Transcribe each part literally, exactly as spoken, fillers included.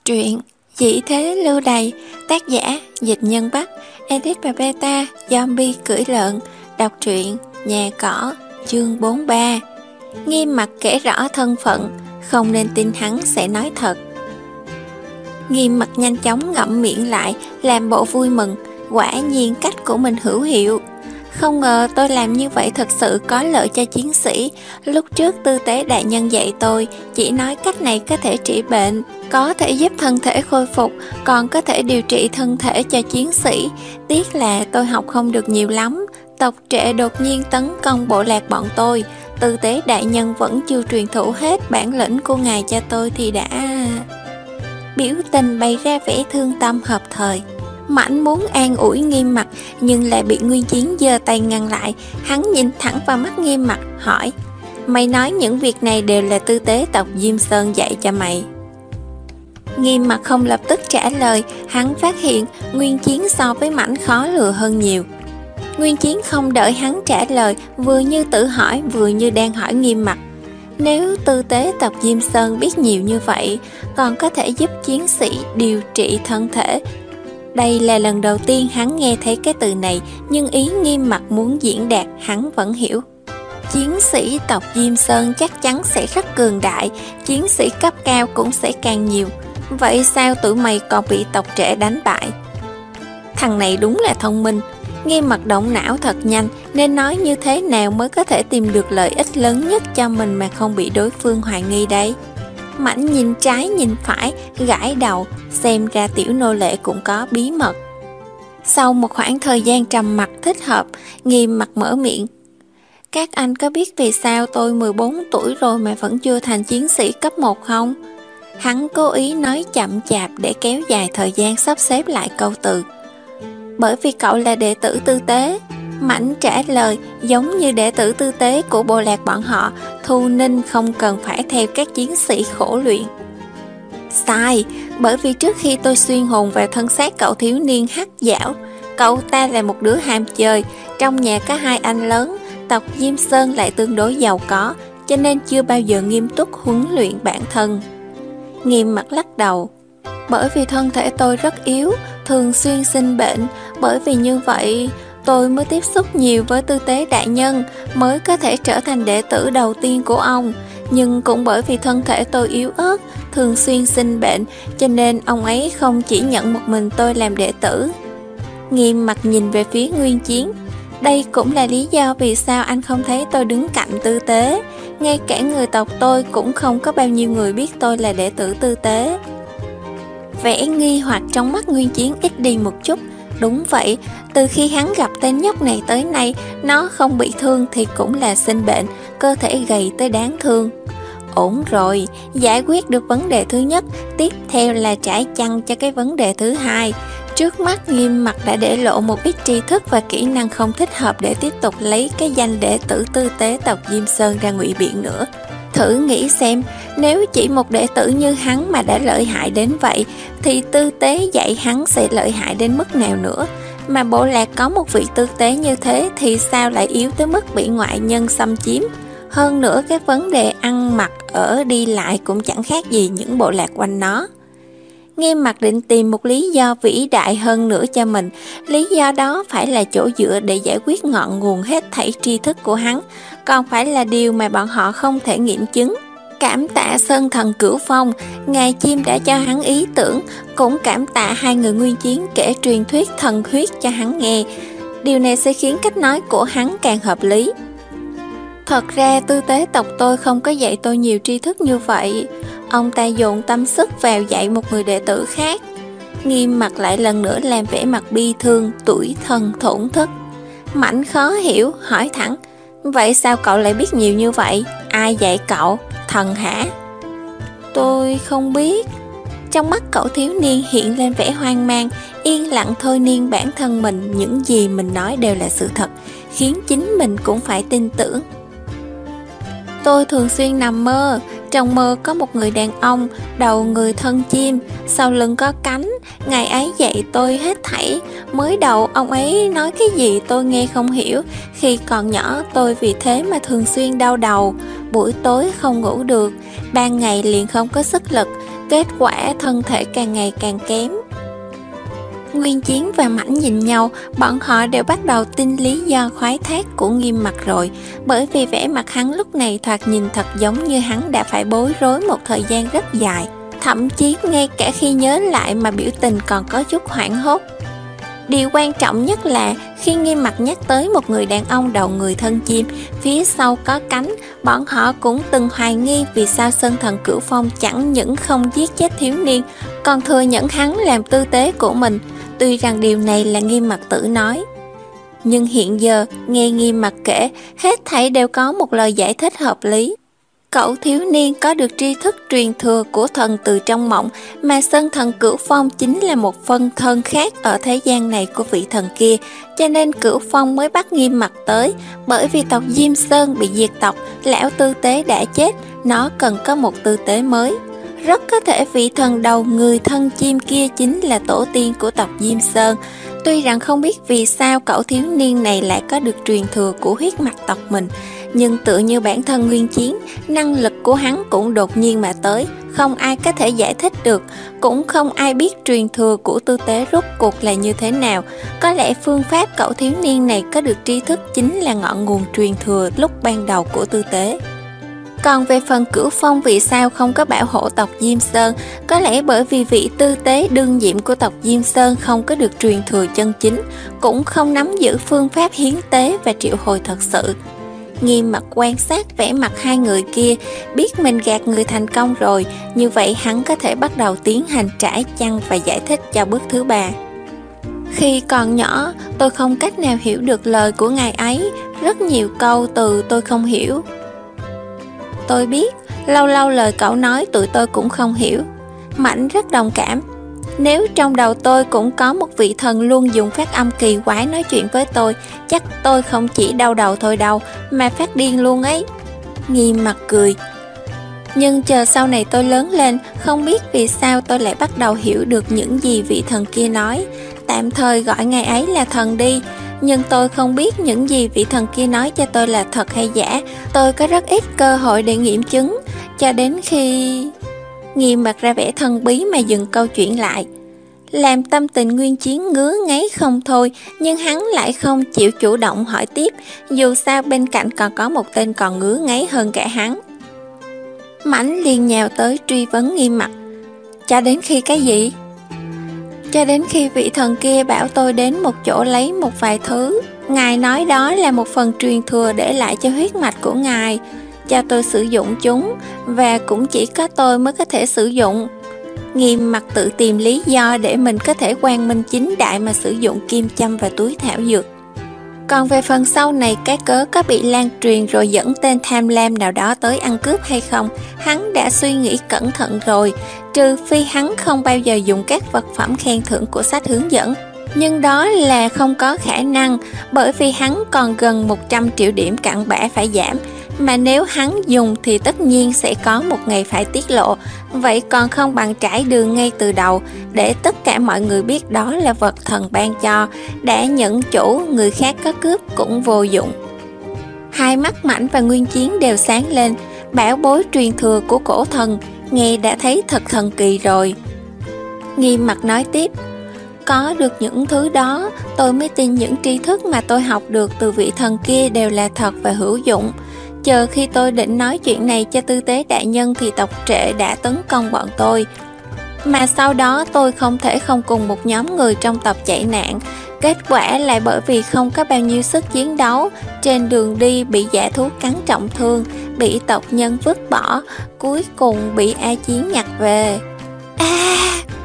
Truyện Dĩ Thế Lưu Đày, tác giả Dịch Nhân Bắc, edit và beta Zombie Cưỡi Lợn. Đọc truyện Nhà Cỏ, chương bốn mươi ba. Nghiêm mặt kể rõ thân phận, không nên tin hắn sẽ nói thật. Nghiêm mặt nhanh chóng ngậm miệng lại, làm bộ vui mừng. Quả nhiên cách của mình hữu hiệu. Không ngờ tôi làm như vậy thật sự có lợi cho chiến sĩ. Lúc trước tư tế đại nhân dạy tôi, chỉ nói cách này có thể trị bệnh, có thể giúp thân thể khôi phục, còn có thể điều trị thân thể cho chiến sĩ. Tiếc là tôi học không được nhiều lắm. Tộc Trệ đột nhiên tấn công bộ lạc bọn tôi. Tư tế đại nhân vẫn chưa truyền thụ hết bản lĩnh của ngài cho tôi thì đã... Biểu tình bày ra vẻ thương tâm hợp thời. Mãnh muốn an ủi Nghiêm mặt, nhưng lại bị Nguyên Chiến giơ tay ngăn lại. Hắn nhìn thẳng vào mắt Nghiêm mặt, hỏi: Mày nói những việc này đều là tư tế tộc Diêm Sơn dạy cho mày? Nghiêm mặt không lập tức trả lời. Hắn phát hiện Nguyên Chiến so với Mãnh khó lừa hơn nhiều. Nguyên Chiến không đợi hắn trả lời, vừa như tự hỏi vừa như đang hỏi Nghiêm mặt: Nếu tư tế tộc Diêm Sơn biết nhiều như vậy, còn có thể giúp chiến sĩ điều trị thân thể. Đây là lần đầu tiên hắn nghe thấy cái từ này, nhưng ý Nghiêm mặt muốn diễn đạt hắn vẫn hiểu. Chiến sĩ tộc Diêm Sơn chắc chắn sẽ rất cường đại, chiến sĩ cấp cao cũng sẽ càng nhiều. Vậy sao tụi mày còn bị tộc Trệ đánh bại? Thằng này đúng là thông minh. Nghiêm mặt động não thật nhanh, nên nói như thế nào mới có thể tìm được lợi ích lớn nhất cho mình mà không bị đối phương hoài nghi đây? Mãnh nhìn trái nhìn phải, gãi đầu, xem ra tiểu nô lệ cũng có bí mật. Sau một khoảng thời gian trầm mặc thích hợp, Nghiêm mặt mở miệng: Các anh có biết vì sao tôi mười bốn tuổi rồi mà vẫn chưa thành chiến sĩ cấp một không? Hắn cố ý nói chậm chạp để kéo dài thời gian sắp xếp lại câu từ. Bởi vì cậu là đệ tử tư tế. Mãnh trả lời giống như đệ tử tư tế của bộ lạc bọn họ, Thu Ninh không cần phải theo các chiến sĩ khổ luyện. Sai, bởi vì trước khi tôi xuyên hồn vào thân xác cậu thiếu niên hắc dảo, cậu ta là một đứa ham chơi, trong nhà có hai anh lớn, tộc Diêm Sơn lại tương đối giàu có, cho nên chưa bao giờ nghiêm túc huấn luyện bản thân. Nghiêm mặt lắc đầu. Bởi vì thân thể tôi rất yếu, thường xuyên sinh bệnh, bởi vì như vậy tôi mới tiếp xúc nhiều với tư tế đại nhân, mới có thể trở thành đệ tử đầu tiên của ông. Nhưng cũng bởi vì thân thể tôi yếu ớt, thường xuyên sinh bệnh, cho nên ông ấy không chỉ nhận một mình tôi làm đệ tử. Nghiêm mặt nhìn về phía Nguyên Chiến. Đây cũng là lý do vì sao anh không thấy tôi đứng cạnh tư tế. Ngay cả người tộc tôi cũng không có bao nhiêu người biết tôi là đệ tử tư tế. Vẻ nghi hoặc trong mắt Nguyên Chiến ít đi một chút. Đúng vậy, từ khi hắn gặp tên nhóc này tới nay, nó không bị thương thì cũng là sinh bệnh, cơ thể gầy tới đáng thương. Ổn rồi, giải quyết được vấn đề thứ nhất, tiếp theo là trải chăn cho cái vấn đề thứ hai. Trước mắt Nghiêm mặt đã để lộ một ít tri thức và kỹ năng không thích hợp để tiếp tục lấy cái danh đệ tử tư tế tộc Diêm Sơn ra ngụy biện nữa. Thử nghĩ xem, nếu chỉ một đệ tử như hắn mà đã lợi hại đến vậy, thì tư tế dạy hắn sẽ lợi hại đến mức nào nữa? Mà bộ lạc có một vị tư tế như thế thì sao lại yếu tới mức bị ngoại nhân xâm chiếm? Hơn nữa các vấn đề ăn mặc ở đi lại cũng chẳng khác gì những bộ lạc quanh nó. Nghiêm mặt định tìm một lý do vĩ đại hơn nữa cho mình. Lý do đó phải là chỗ dựa để giải quyết ngọn nguồn hết thảy tri thức của hắn, còn phải là điều mà bọn họ không thể nghiệm chứng. Cảm tạ Sơn Thần Cửu Phong, ngài chim đã cho hắn ý tưởng, cũng cảm tạ hai người Nguyên Chiến kể truyền thuyết thần huyết cho hắn nghe. Điều này sẽ khiến cách nói của hắn càng hợp lý. Thật ra tư tế tộc tôi không có dạy tôi nhiều tri thức như vậy. Ông ta dồn tâm sức vào dạy một người đệ tử khác. Nghiêm mặt lại lần nữa làm vẻ mặt bi thương, tủi thân thổn thức. Mãnh khó hiểu, hỏi thẳng: Vậy sao cậu lại biết nhiều như vậy? Ai dạy cậu? Thần hả? Tôi không biết. Trong mắt cậu thiếu niên hiện lên vẻ hoang mang, yên lặng thôi niên bản thân mình. Những gì mình nói đều là sự thật, khiến chính mình cũng phải tin tưởng. Tôi thường xuyên nằm mơ, trong mơ có một người đàn ông, đầu người thân chim, sau lưng có cánh. Ngài ấy dạy tôi hết thảy. Mới đầu ông ấy nói cái gì tôi nghe không hiểu. Khi còn nhỏ tôi vì thế mà thường xuyên đau đầu, buổi tối không ngủ được, ban ngày liền không có sức lực. kết quả thân thể càng ngày càng kém. Nguyên Chiến và Mãnh nhìn nhau, bọn họ đều bắt đầu tin lý do khoái thác của Nghiêm Mặc rồi, bởi vì vẻ mặt hắn lúc này thoạt nhìn thật giống như hắn đã phải bối rối một thời gian rất dài, thậm chí ngay cả khi nhớ lại mà biểu tình còn có chút hoảng hốt. Điều quan trọng nhất là khi Nghiêm Mặc nhắc tới một người đàn ông đầu người thân chim, phía sau có cánh, bọn họ cũng từng hoài nghi vì sao Sơn Thần Cửu Phong chẳng những không giết chết thiếu niên, còn thừa nhận hắn làm tư tế của mình. Tuy rằng điều này là Nghiêm Mặc tự nói, nhưng hiện giờ nghe Nghiêm Mặc kể, hết thảy đều có một lời giải thích hợp lý. Cậu thiếu niên có được tri thức truyền thừa của thần từ trong mộng, mà Sơn Thần Cửu Phong chính là một phân thân khác ở thế gian này của vị thần kia, cho nên Cửu Phong mới bắt Nghiêm Mặc tới. Bởi vì tộc Diêm Sơn bị diệt tộc, lão tư tế đã chết, nó cần có một tư tế mới. Rất có thể vị thần đầu người thân chim kia chính là tổ tiên của tộc Diêm Sơn. Tuy rằng không biết vì sao cậu thiếu niên này lại có được truyền thừa của huyết mạch tộc mình, nhưng tựa như bản thân Nguyên Chiến, năng lực của hắn cũng đột nhiên mà tới, không ai có thể giải thích được, cũng không ai biết truyền thừa của tư tế rốt cuộc là như thế nào. Có lẽ phương pháp cậu thiếu niên này có được tri thức chính là ngọn nguồn truyền thừa lúc ban đầu của tư tế. Còn về phần Cửu Phong vì sao không có bảo hộ tộc Diêm Sơn, có lẽ bởi vì vị tư tế đương nhiệm của tộc Diêm Sơn không có được truyền thừa chân chính, cũng không nắm giữ phương pháp hiến tế và triệu hồi thật sự. Nghiêm Mặc quan sát vẻ mặt hai người kia, biết mình gạt người thành công rồi, như vậy hắn có thể bắt đầu tiến hành trải chăn và giải thích cho bước thứ ba. Khi còn nhỏ, tôi không cách nào hiểu được lời của ngài ấy, rất nhiều câu từ tôi không hiểu. Tôi biết, lâu lâu lời cậu nói tụi tôi cũng không hiểu. Mãnh rất đồng cảm. Nếu trong đầu tôi cũng có một vị thần luôn dùng phát âm kỳ quái nói chuyện với tôi, chắc tôi không chỉ đau đầu thôi đâu, mà phát điên luôn ấy. Nghiêm Mặc cười. Nhưng chờ sau này tôi lớn lên, không biết vì sao tôi lại bắt đầu hiểu được những gì vị thần kia nói. Tạm thời gọi ngài ấy là thần đi, nhưng tôi không biết những gì vị thần kia nói cho tôi là thật hay giả. Tôi có rất ít cơ hội để nghiệm chứng, cho đến khi... Nghiêm Mặc ra vẻ thần bí mà dừng câu chuyện lại, làm tâm tình Nguyên Chiến ngứa ngáy không thôi, nhưng hắn lại không chịu chủ động hỏi tiếp, dù sao bên cạnh còn có một tên còn ngứa ngáy hơn cả hắn. Mãnh liền nhào tới truy vấn Nghiêm Mặc. Cho đến khi cái gì? Cho đến khi vị thần kia bảo tôi đến một chỗ lấy một vài thứ. Ngài nói đó là một phần truyền thừa để lại cho huyết mạch của ngài, cho tôi sử dụng chúng, và cũng chỉ có tôi mới có thể sử dụng. Nghiêm Mặc tự tìm lý do để mình có thể quang minh chính đại mà sử dụng kim châm và túi thảo dược. Còn về phần sau này cái cớ có bị lan truyền rồi dẫn tên tham lam nào đó tới ăn cướp hay không, hắn đã suy nghĩ cẩn thận rồi, trừ phi hắn không bao giờ dùng các vật phẩm khen thưởng của sách hướng dẫn. Nhưng đó là không có khả năng, bởi vì hắn còn gần một trăm triệu điểm cặn bã phải giảm, mà nếu hắn dùng thì tất nhiên sẽ có một ngày phải tiết lộ. Vậy còn không bằng trải đường ngay từ đầu, để tất cả mọi người biết đó là vật thần ban cho, đã nhận chủ người khác có cướp cũng vô dụng. Hai mắt Mãnh và Nguyên Chiến đều sáng lên. Bảo bối truyền thừa của cổ thần, nghe đã thấy thật thần kỳ rồi. Nghiêm Mặc nói tiếp. Có được những thứ đó, tôi mới tin những tri thức mà tôi học được từ vị thần kia đều là thật và hữu dụng. Chờ khi tôi định nói chuyện này cho tư tế đại nhân thì tộc Trệ đã tấn công bọn tôi. Mà sau đó tôi không thể không cùng một nhóm người trong tộc chạy nạn. Kết quả lại bởi vì không có bao nhiêu sức chiến đấu, trên đường đi bị dã thú cắn trọng thương, bị tộc nhân vứt bỏ, cuối cùng bị A Chiến nhặt về. À!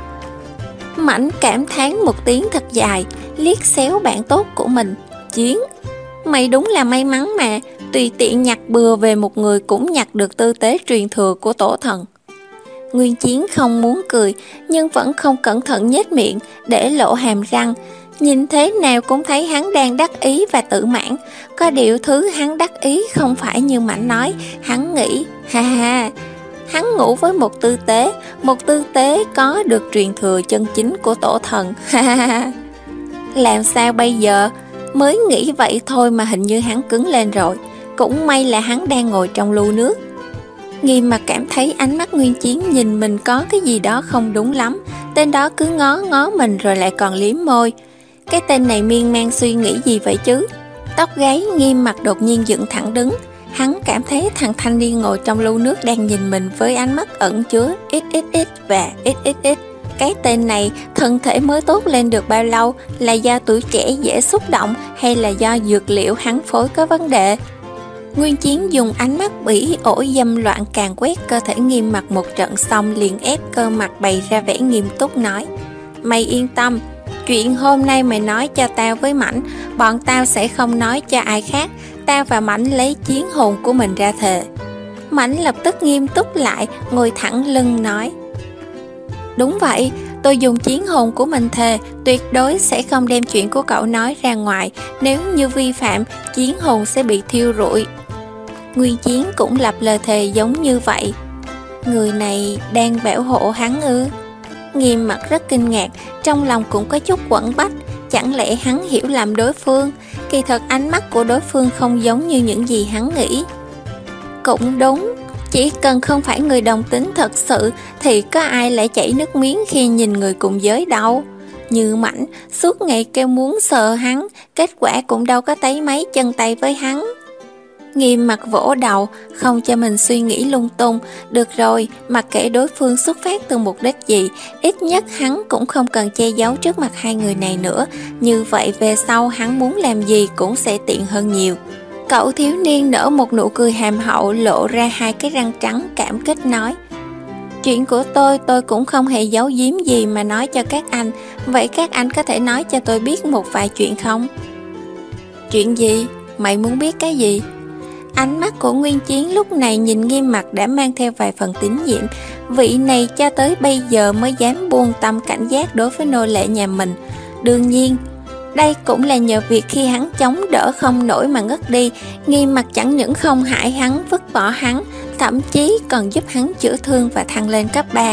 Mãnh cảm thán một tiếng thật dài, liếc xéo bạn tốt của mình. Chiến, mày đúng là may mắn mà, tùy tiện nhặt bừa về một người cũng nhặt được tư tế truyền thừa của tổ thần. Nguyên Chiến không muốn cười, nhưng vẫn không cẩn thận nhếch miệng, để lộ hàm răng. Nhìn thế nào cũng thấy hắn đang đắc ý và tự mãn. Có điều thứ hắn đắc ý không phải như Mãnh nói. Hắn nghĩ, ha ha, hắn ngủ với một tư tế, một tư tế có được truyền thừa chân chính của tổ thần. Ha ha ha. Làm sao bây giờ? Mới nghĩ vậy thôi mà hình như hắn cứng lên rồi. Cũng may là hắn đang ngồi trong lu nước. Nghiêm Mặc cảm thấy ánh mắt Nguyên Chiến nhìn mình có cái gì đó không đúng lắm. Tên đó cứ ngó ngó mình rồi lại còn liếm môi. Cái tên này miên man suy nghĩ gì vậy chứ? Tóc gáy Nghiêm Mặc đột nhiên dựng thẳng đứng. Hắn cảm thấy thằng thanh niên ngồi trong lu nước đang nhìn mình với ánh mắt ẩn chứa ít ít ít và ít ít ít. Cái tên này thân thể mới tốt lên được bao lâu, là do tuổi trẻ dễ xúc động hay là do dược liệu hắn phối có vấn đề? Nguyên Chiến dùng ánh mắt bỉ ổi dâm loạn càn quét cơ thể Nghiêm Mặc một trận, xong liền ép cơ mặt bày ra vẻ nghiêm túc nói: Mày yên tâm, chuyện hôm nay mày nói cho tao với Mãnh, bọn tao sẽ không nói cho ai khác. Tao và Mãnh lấy chiến hồn của mình ra thề. Mãnh lập tức nghiêm túc lại, ngồi thẳng lưng nói: Đúng vậy, tôi dùng chiến hồn của mình thề, tuyệt đối sẽ không đem chuyện của cậu nói ra ngoài. Nếu như vi phạm, chiến hồn sẽ bị thiêu rụi. Nguyên Chiến cũng lập lời thề giống như vậy. Người này đang bảo hộ hắn ư? Nghiêm Mặc rất kinh ngạc, trong lòng cũng có chút quẫn bách. Chẳng lẽ hắn hiểu lầm đối phương? Kỳ thật ánh mắt của đối phương không giống như những gì hắn nghĩ. Cũng đúng, chỉ cần không phải người đồng tính thật sự thì có ai lại chảy nước miếng khi nhìn người cùng giới đâu. Như Mãnh suốt ngày kêu muốn sờ hắn, kết quả cũng đâu có thấy mấy chân tay với hắn. Nghiêm Mặc vỗ đầu, không cho mình suy nghĩ lung tung. Được rồi, mặc kệ đối phương xuất phát từ mục đích gì, ít nhất hắn cũng không cần che giấu trước mặt hai người này nữa. Như vậy về sau hắn muốn làm gì cũng sẽ tiện hơn nhiều. Cậu thiếu niên nở một nụ cười hàm hậu, lộ ra hai cái răng trắng, cảm kích nói: Chuyện của tôi, tôi cũng không hề giấu giếm gì mà nói cho các anh. Vậy các anh có thể nói cho tôi biết một vài chuyện không? Chuyện gì? Mày muốn biết cái gì? Ánh mắt của Nguyên Chiến lúc này nhìn Nghiêm Mặc đã mang theo vài phần tín nhiệm. Vị này cho tới bây giờ mới dám buông tâm cảnh giác đối với nô lệ nhà mình. Đương nhiên, đây cũng là nhờ việc khi hắn chống đỡ không nổi mà ngất đi, Nghiêm Mặc chẳng những không hại hắn, vứt bỏ hắn, thậm chí còn giúp hắn chữa thương và thăng lên cấp ba.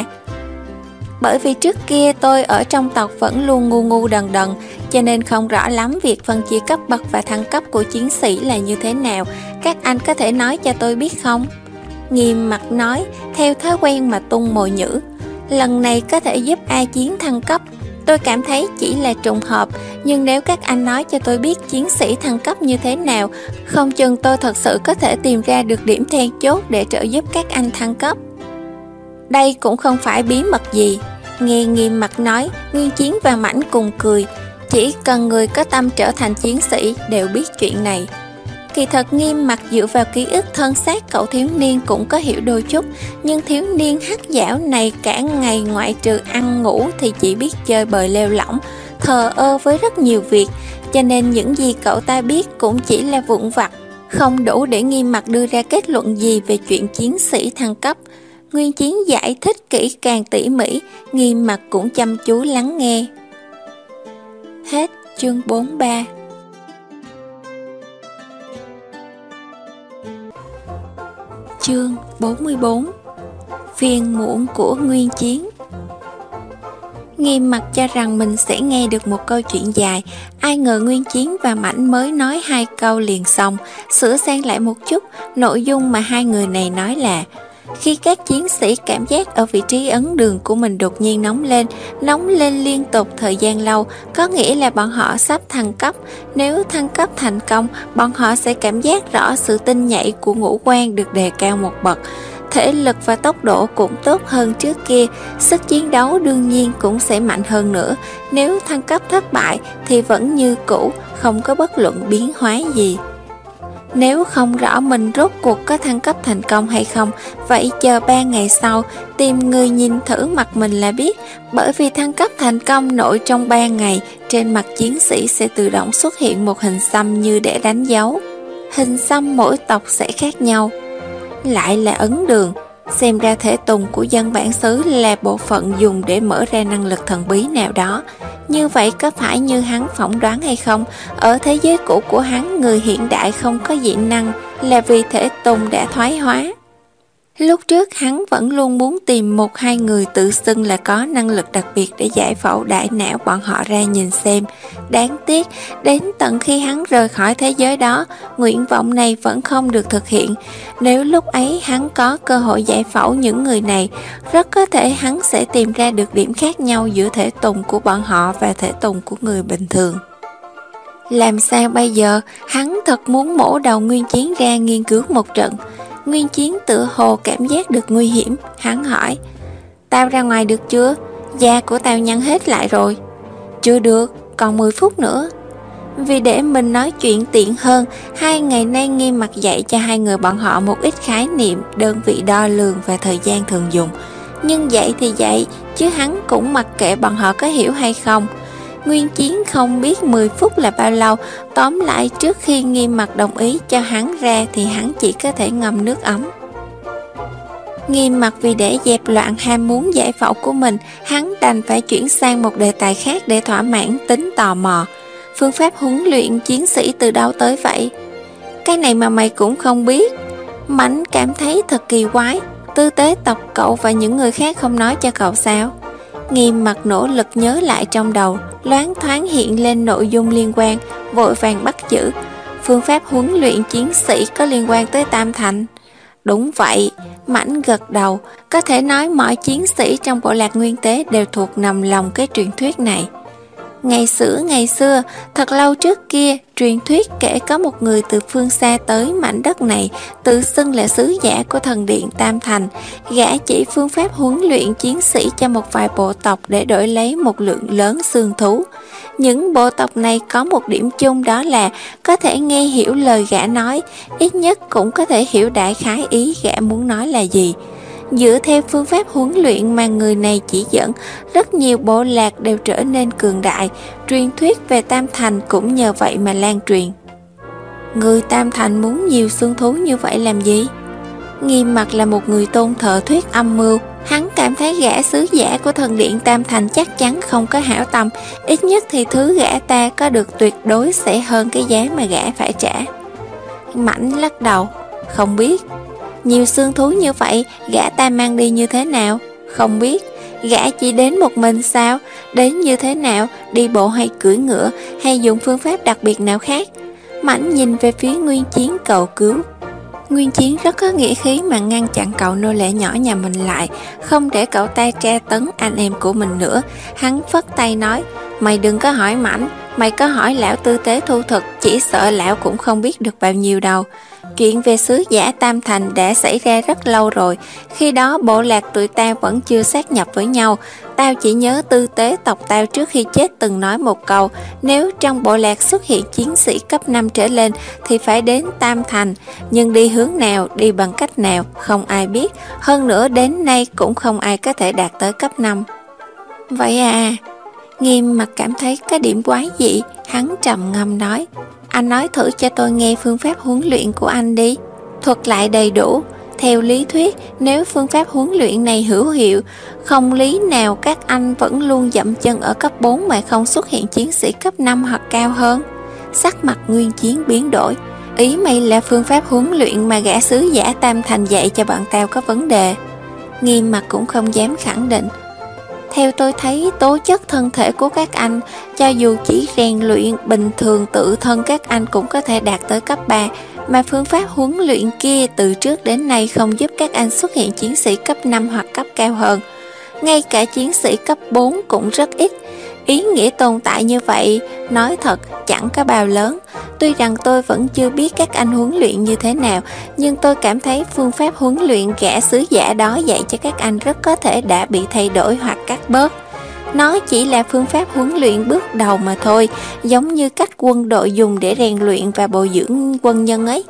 Bởi vì trước kia tôi ở trong tộc vẫn luôn ngu ngu đần đần, cho nên không rõ lắm việc phân chia cấp bậc và thăng cấp của chiến sĩ là như thế nào. Các anh có thể nói cho tôi biết không? Nghiêm Mặc nói, theo thói quen mà tung mồi nhữ. Lần này có thể giúp A Chiến thăng cấp, tôi cảm thấy chỉ là trùng hợp, nhưng nếu các anh nói cho tôi biết chiến sĩ thăng cấp như thế nào, không chừng tôi thật sự có thể tìm ra được điểm then chốt để trợ giúp các anh thăng cấp. Đây cũng không phải bí mật gì. Nghe Nghiêm Mặc nói, Nguyên Chiến và Mãnh cùng cười. Chỉ cần người có tâm trở thành chiến sĩ đều biết chuyện này. Kỳ thật Nghiêm Mặc dựa vào ký ức thân xác cậu thiếu niên cũng có hiểu đôi chút, nhưng thiếu niên hắc dảo này cả ngày ngoại trừ ăn ngủ thì chỉ biết chơi bời lêu lỏng, thờ ơ với rất nhiều việc, cho nên những gì cậu ta biết cũng chỉ là vụn vặt, không đủ để Nghiêm Mặc đưa ra kết luận gì về chuyện chiến sĩ thăng cấp. Nguyên Chiến giải thích kỹ càng tỉ mỉ, Nghiêm Mặc cũng chăm chú lắng nghe. Hết chương bốn mươi ba. Chương bốn mươi bốn. Phiền muộn của Nguyên Chiến. Nghiêm Mặc cho rằng mình sẽ nghe được một câu chuyện dài, ai ngờ Nguyên Chiến và Mãnh mới nói hai câu liền xong, sửa sang lại một chút. Nội dung mà hai người này nói là: khi các chiến sĩ cảm giác ở vị trí ấn đường của mình đột nhiên nóng lên, nóng lên liên tục thời gian lâu, có nghĩa là bọn họ sắp thăng cấp. Nếu thăng cấp thành công, bọn họ sẽ cảm giác rõ sự tinh nhạy của ngũ quan được đề cao một bậc. Thể lực và tốc độ cũng tốt hơn trước kia, sức chiến đấu đương nhiên cũng sẽ mạnh hơn nữa. Nếu thăng cấp thất bại thì vẫn như cũ, không có bất luận biến hóa gì. Nếu không rõ mình rốt cuộc có thăng cấp thành công hay không, vậy chờ ba ngày sau tìm người nhìn thử mặt mình là biết. Bởi vì thăng cấp thành công nội trong ba ngày, trên mặt chiến sĩ sẽ tự động xuất hiện một hình xăm như để đánh dấu. Hình xăm mỗi tộc sẽ khác nhau. Lại là ấn đường, xem ra thể tùng của dân bản xứ là bộ phận dùng để mở ra năng lực thần bí nào đó. Như vậy có phải như hắn phỏng đoán hay không? Ở thế giới cũ của hắn, người hiện đại không có dị năng là vì thể tùng đã thoái hóa. Lúc trước hắn vẫn luôn muốn tìm một hai người tự xưng là có năng lực đặc biệt để giải phẫu đại não bọn họ ra nhìn xem. Đáng tiếc, đến tận khi hắn rời khỏi thế giới đó, nguyện vọng này vẫn không được thực hiện. Nếu lúc ấy hắn có cơ hội giải phẫu những người này, rất có thể hắn sẽ tìm ra được điểm khác nhau giữa thể tùng của bọn họ và thể tùng của người bình thường. Làm sao bây giờ? Hắn thật muốn mổ đầu Nguyên Chiến ra nghiên cứu một trận. Nguyên Chiến tựa hồ cảm giác được nguy hiểm, hắn hỏi: Tao ra ngoài được chưa? Da của tao nhăn hết lại rồi. Chưa được, còn mười phút nữa. Vì để mình nói chuyện tiện hơn, hai ngày nay Nghiêm Mặc dạy cho hai người bọn họ một ít khái niệm, đơn vị đo lường và thời gian thường dùng. Nhưng dạy thì dạy, chứ hắn cũng mặc kệ bọn họ có hiểu hay không. Nguyên Chiến không biết mười phút là bao lâu, tóm lại trước khi Nghiêm Mặc đồng ý cho hắn ra thì hắn chỉ có thể ngâm nước ấm. Nghiêm Mặc vì để dẹp loạn ham muốn giải phẫu của mình, hắn đành phải chuyển sang một đề tài khác để thỏa mãn tính tò mò. Phương pháp huấn luyện chiến sĩ từ đâu tới vậy? Cái này mà mày cũng không biết? Mảnh cảm thấy thật kỳ quái. Tư tế tộc cậu và những người khác không nói cho cậu sao? Nghiêm Mặc nỗ lực nhớ lại trong đầu, loáng thoáng hiện lên nội dung liên quan, vội vàng bắt chữ. Phương pháp huấn luyện chiến sĩ có liên quan tới Tam Thành. Đúng vậy, Mảnh gật đầu. Có thể nói mọi chiến sĩ trong bộ lạc Nguyên Tế đều thuộc nằm lòng cái truyền thuyết này. Ngày xưa ngày xưa, thật lâu trước kia, truyền thuyết kể có một người từ phương xa tới mảnh đất này, tự xưng là sứ giả của thần điện Tam Thành. Gã chỉ phương pháp huấn luyện chiến sĩ cho một vài bộ tộc để đổi lấy một lượng lớn xương thú. Những bộ tộc này có một điểm chung, đó là có thể nghe hiểu lời gã nói, ít nhất cũng có thể hiểu đại khái ý gã muốn nói là gì. Dựa theo phương pháp huấn luyện mà người này chỉ dẫn, rất nhiều bộ lạc đều trở nên cường đại, truyền thuyết về Tam Thành cũng nhờ vậy mà lan truyền. Người Tam Thành muốn nhiều xương thú như vậy làm gì? Nghiêm Mặc là một người tôn thờ thuyết âm mưu, hắn cảm thấy gã sứ giả của thần điện Tam Thành chắc chắn không có hảo tâm, ít nhất thì thứ gã ta có được tuyệt đối sẽ hơn cái giá mà gã phải trả. Mảnh lắc đầu, không biết. Nhiều xương thú như vậy, gã ta mang đi như thế nào? Không biết. Gã chỉ đến một mình sao? Đến như thế nào? Đi bộ hay cưỡi ngựa, hay dùng phương pháp đặc biệt nào khác? Mảnh nhìn về phía Nguyên Chiến cầu cứu. Nguyên Chiến rất có nghĩa khí mà ngăn chặn cậu nô lệ nhỏ nhà mình lại, không để cậu ta tra tấn anh em của mình nữa. Hắn phất tay nói: Mày đừng có hỏi Mảnh, mày có hỏi lão tư tế thu thực, chỉ sợ lão cũng không biết được bao nhiêu đâu. Chuyện về sứ giả Tam Thành đã xảy ra rất lâu rồi, khi đó bộ lạc tụi tao vẫn chưa sát nhập với nhau. Tao chỉ nhớ tư tế tộc tao trước khi chết từng nói một câu: nếu trong bộ lạc xuất hiện chiến sĩ cấp năm trở lên thì phải đến Tam Thành, nhưng đi hướng nào, đi bằng cách nào, không ai biết. Hơn nữa đến nay cũng không ai có thể đạt tới cấp năm. Vậy à? Nghiêm Mặc cảm thấy có điểm quái dị, hắn trầm ngâm nói: Anh nói thử cho tôi nghe phương pháp huấn luyện của anh đi. Thuật lại đầy đủ. Theo lý thuyết, nếu phương pháp huấn luyện này hữu hiệu, không lý nào các anh vẫn luôn dậm chân ở cấp bốn mà không xuất hiện chiến sĩ cấp năm hoặc cao hơn. Sắc mặt Nguyên Chiến biến đổi. Ý mày là phương pháp huấn luyện mà gã sứ giả Tam Thành dạy cho bọn tao có vấn đề? Nghiêm Mặc cũng không dám khẳng định. Theo tôi thấy, tố chất thân thể của các anh, cho dù chỉ rèn luyện bình thường tự thân các anh cũng có thể đạt tới cấp ba, mà phương pháp huấn luyện kia từ trước đến nay không giúp các anh xuất hiện chiến sĩ cấp năm hoặc cấp cao hơn. Ngay cả chiến sĩ cấp bốn cũng rất ít. Ý nghĩa tồn tại như vậy, nói thật, chẳng có bao lớn. Tuy rằng tôi vẫn chưa biết các anh huấn luyện như thế nào, nhưng tôi cảm thấy phương pháp huấn luyện gã sứ giả đó dạy cho các anh rất có thể đã bị thay đổi hoặc cắt bớt. Nó chỉ là phương pháp huấn luyện bước đầu mà thôi, giống như cách quân đội dùng để rèn luyện và bồi dưỡng quân nhân ấy.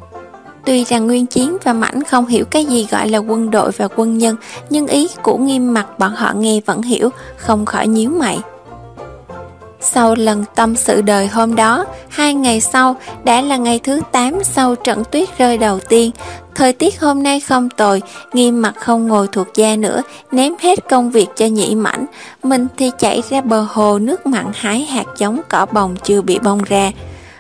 Tuy rằng Nguyên Chiến và Mảnh không hiểu cái gì gọi là quân đội và quân nhân, nhưng ý của Nghiêm Mặc bọn họ nghe vẫn hiểu, không khỏi nhíu mày. Sau lần tâm sự đời hôm đó, hai ngày sau đã là ngày thứ tám sau trận tuyết rơi đầu tiên. Thời tiết hôm nay không tồi, Nghiêm Mặc không ngồi thuộc gia nữa, ném hết công việc cho Nhị Mảnh. Mình thì chạy ra bờ hồ nước mặn hái hạt giống cỏ bồng chưa bị bong ra.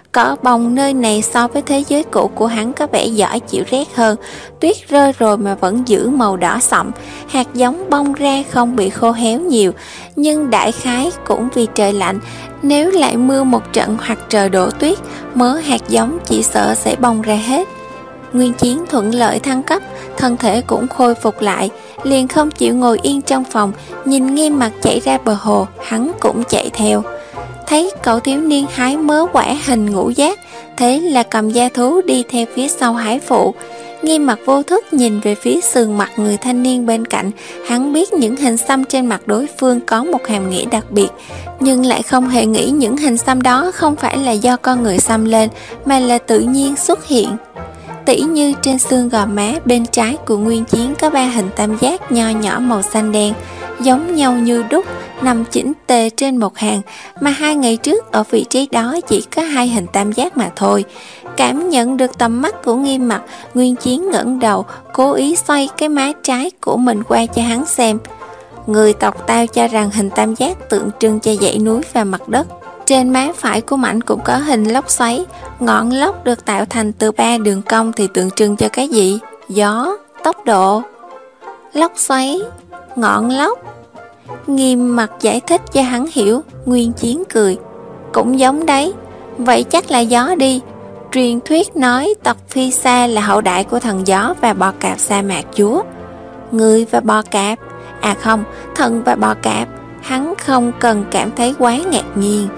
Cỏ bông nơi này so với thế giới cũ của hắn có vẻ giỏi chịu rét hơn. Tuyết rơi rồi mà vẫn giữ màu đỏ sậm. Hạt giống bông ra không bị khô héo nhiều, nhưng đại khái cũng vì trời lạnh. Nếu lại mưa một trận hoặc trời đổ tuyết, mớ hạt giống chỉ sợ sẽ bong ra hết. Nguyên Chiến thuận lợi thăng cấp, thân thể cũng khôi phục lại, liền không chịu ngồi yên trong phòng. Nhìn Nghiêm Mặc chạy ra bờ hồ, hắn cũng chạy theo. Thấy cậu thiếu niên hái mớ quả hình ngũ giác, thế là cầm da thú đi theo phía sau hái phụ. Nghiêm Mặc vô thức nhìn về phía sườn mặt người thanh niên bên cạnh. Hắn biết những hình xăm trên mặt đối phương có một hàm nghĩa đặc biệt, nhưng lại không hề nghĩ những hình xăm đó không phải là do con người xăm lên, mà là tự nhiên xuất hiện. Tỉ như trên xương gò má bên trái của Nguyên Chiến có ba hình tam giác nho nhỏ màu xanh đen, giống nhau như đúc, nằm chỉnh tề trên một hàng, mà hai ngày trước ở vị trí đó chỉ có hai hình tam giác mà thôi. Cảm nhận được tầm mắt của Nghiêm Mặc, Nguyên Chiến ngẩng đầu, cố ý xoay cái má trái của mình qua cho hắn xem. Người tộc tao cho rằng hình tam giác tượng trưng cho dãy núi và mặt đất. Trên má phải của mảnh cũng có hình lốc xoáy. Ngọn lốc được tạo thành từ ba đường cong thì tượng trưng cho cái gì? Gió, tốc độ. Lốc xoáy, ngọn lốc. Nghiêm Mặc giải thích cho hắn hiểu. Nguyên Chiến cười. Cũng giống đấy. Vậy chắc là gió đi. Truyền thuyết nói tộc Phi Sa là hậu đại của thần gió và bò cạp sa mạc chúa. Người và bò cạp. À không, thần và bò cạp. Hắn không cần cảm thấy quá ngạc nhiên.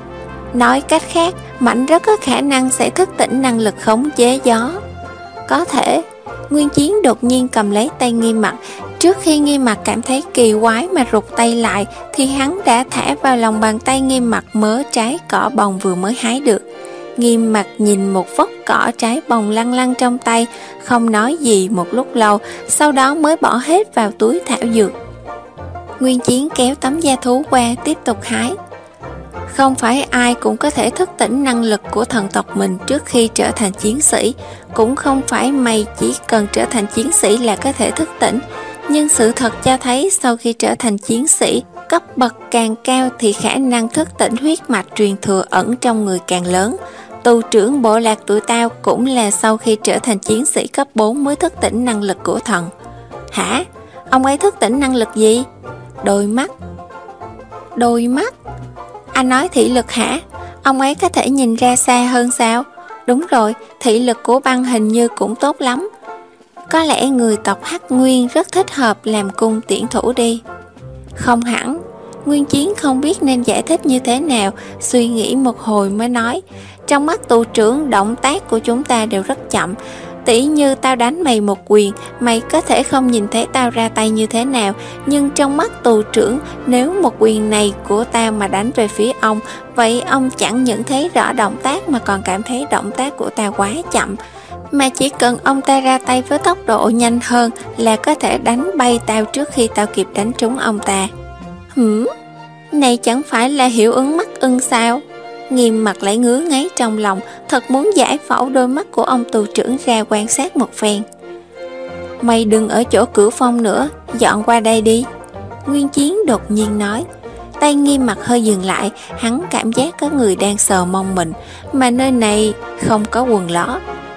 Nói cách khác, Mảnh rất có khả năng sẽ thức tỉnh năng lực khống chế gió. Có thể. Nguyên Chiến đột nhiên cầm lấy tay Nghiêm Mặc. Trước khi Nghiêm Mặc cảm thấy kỳ quái mà rụt tay lại, thì hắn đã thả vào lòng bàn tay Nghiêm Mặc mớ trái cỏ bồng vừa mới hái được. Nghiêm Mặc nhìn một vốc cỏ trái bồng lăn lăn trong tay, không nói gì một lúc lâu, sau đó mới bỏ hết vào túi thảo dược. Nguyên Chiến kéo tấm da thú qua tiếp tục hái. Không phải ai cũng có thể thức tỉnh năng lực của thần tộc mình trước khi trở thành chiến sĩ, cũng không phải mày chỉ cần trở thành chiến sĩ là có thể thức tỉnh. Nhưng sự thật cho thấy sau khi trở thành chiến sĩ, cấp bậc càng cao thì khả năng thức tỉnh huyết mạch truyền thừa ẩn trong người càng lớn. Tù trưởng bộ lạc tụi tao cũng là sau khi trở thành chiến sĩ cấp bốn mới thức tỉnh năng lực của thần. Hả? Ông ấy thức tỉnh năng lực gì? Đôi mắt. Đôi mắt? Anh nói thị lực hả? Ông ấy có thể nhìn ra xa hơn sao? Đúng rồi, thị lực của băng hình như cũng tốt lắm. Có lẽ người tộc Hắc Nguyên rất thích hợp làm cung tiễn thủ đi. Không hẳn. Nguyên Chiến không biết nên giải thích như thế nào, suy nghĩ một hồi mới nói. Trong mắt tù trưởng, động tác của chúng ta đều rất chậm. Tỉ như tao đánh mày một quyền, mày có thể không nhìn thấy tao ra tay như thế nào, nhưng trong mắt tù trưởng, nếu một quyền này của tao mà đánh về phía ông, vậy ông chẳng những thấy rõ động tác mà còn cảm thấy động tác của tao quá chậm. Mà chỉ cần ông ta ra tay với tốc độ nhanh hơn là có thể đánh bay tao trước khi tao kịp đánh trúng ông ta. Hửm? Này chẳng phải là hiệu ứng mắt ưng sao? Nghiêm Mặc lại ngứa ngáy trong lòng, thật muốn giải phẫu đôi mắt của ông tù trưởng ra quan sát một phen. Mày đừng ở chỗ Cửu Phong nữa, dọn qua đây đi. Nguyên Chiến đột nhiên nói. Tay Nghiêm Mặc hơi dừng lại, hắn cảm giác có người đang sờ mông mình, mà nơi này không có quần lót.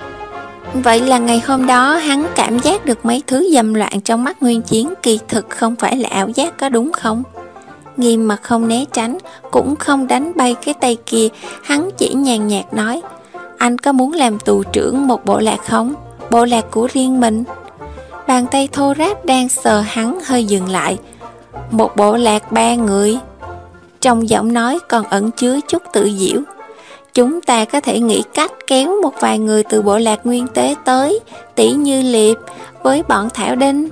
Vậy là ngày hôm đó hắn cảm giác được mấy thứ dâm loạn trong mắt Nguyên Chiến kỳ thực không phải là ảo giác, có đúng không? Nghiêm Mặc không né tránh, cũng không đánh bay cái tay kia, hắn chỉ nhàn nhạt nói. Anh có muốn làm tù trưởng một bộ lạc không? Bộ lạc của riêng mình. Bàn tay thô ráp đang sờ hắn hơi dừng lại. Một bộ lạc ba người. Trong giọng nói còn ẩn chứa chút tự giễu. Chúng ta có thể nghĩ cách kéo một vài người từ bộ lạc Nguyên Tế tới, tỉ như Liệp với bọn Thảo Đinh.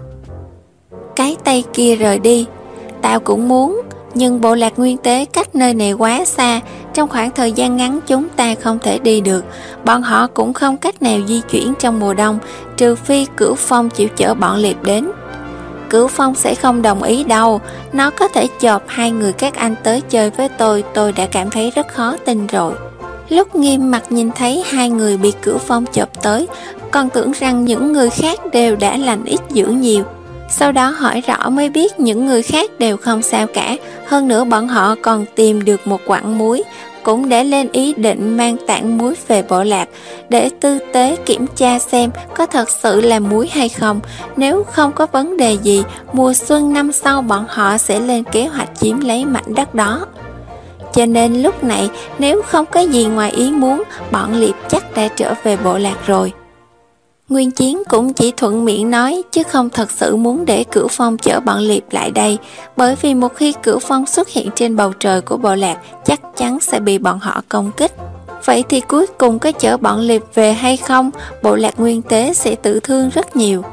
Cái tay kia rời đi. Tao cũng muốn, nhưng bộ lạc Nguyên Tế cách nơi này quá xa, trong khoảng thời gian ngắn chúng ta không thể đi được. Bọn họ cũng không cách nào di chuyển trong mùa đông, trừ phi Cửu Phong chịu chở bọn Liệp đến. Cửu Phong sẽ không đồng ý đâu. Nó có thể chộp hai người các anh tới chơi với tôi, tôi đã cảm thấy rất khó tin rồi. Lúc Nghiêm Mặc nhìn thấy hai người bị Cửu Phong chộp tới, còn tưởng rằng những người khác đều đã lành ít dữ nhiều. Sau đó hỏi rõ mới biết những người khác đều không sao cả. Hơn nữa bọn họ còn tìm được một quặng muối, cũng đã lên ý định mang tảng muối về bộ lạc để tư tế kiểm tra xem có thật sự là muối hay không. Nếu không có vấn đề gì, mùa xuân năm sau bọn họ sẽ lên kế hoạch chiếm lấy mảnh đất đó. Cho nên lúc này nếu không có gì ngoài ý muốn, bọn Liệp chắc đã trở về bộ lạc rồi. Nguyên Chiến cũng chỉ thuận miệng nói chứ không thật sự muốn để Cửu Phong chở bọn Liệp lại đây, bởi vì một khi Cửu Phong xuất hiện trên bầu trời của bộ lạc chắc chắn sẽ bị bọn họ công kích. Vậy thì cuối cùng có chở bọn Liệp về hay không, bộ lạc Nguyên Tế sẽ tự thương rất nhiều.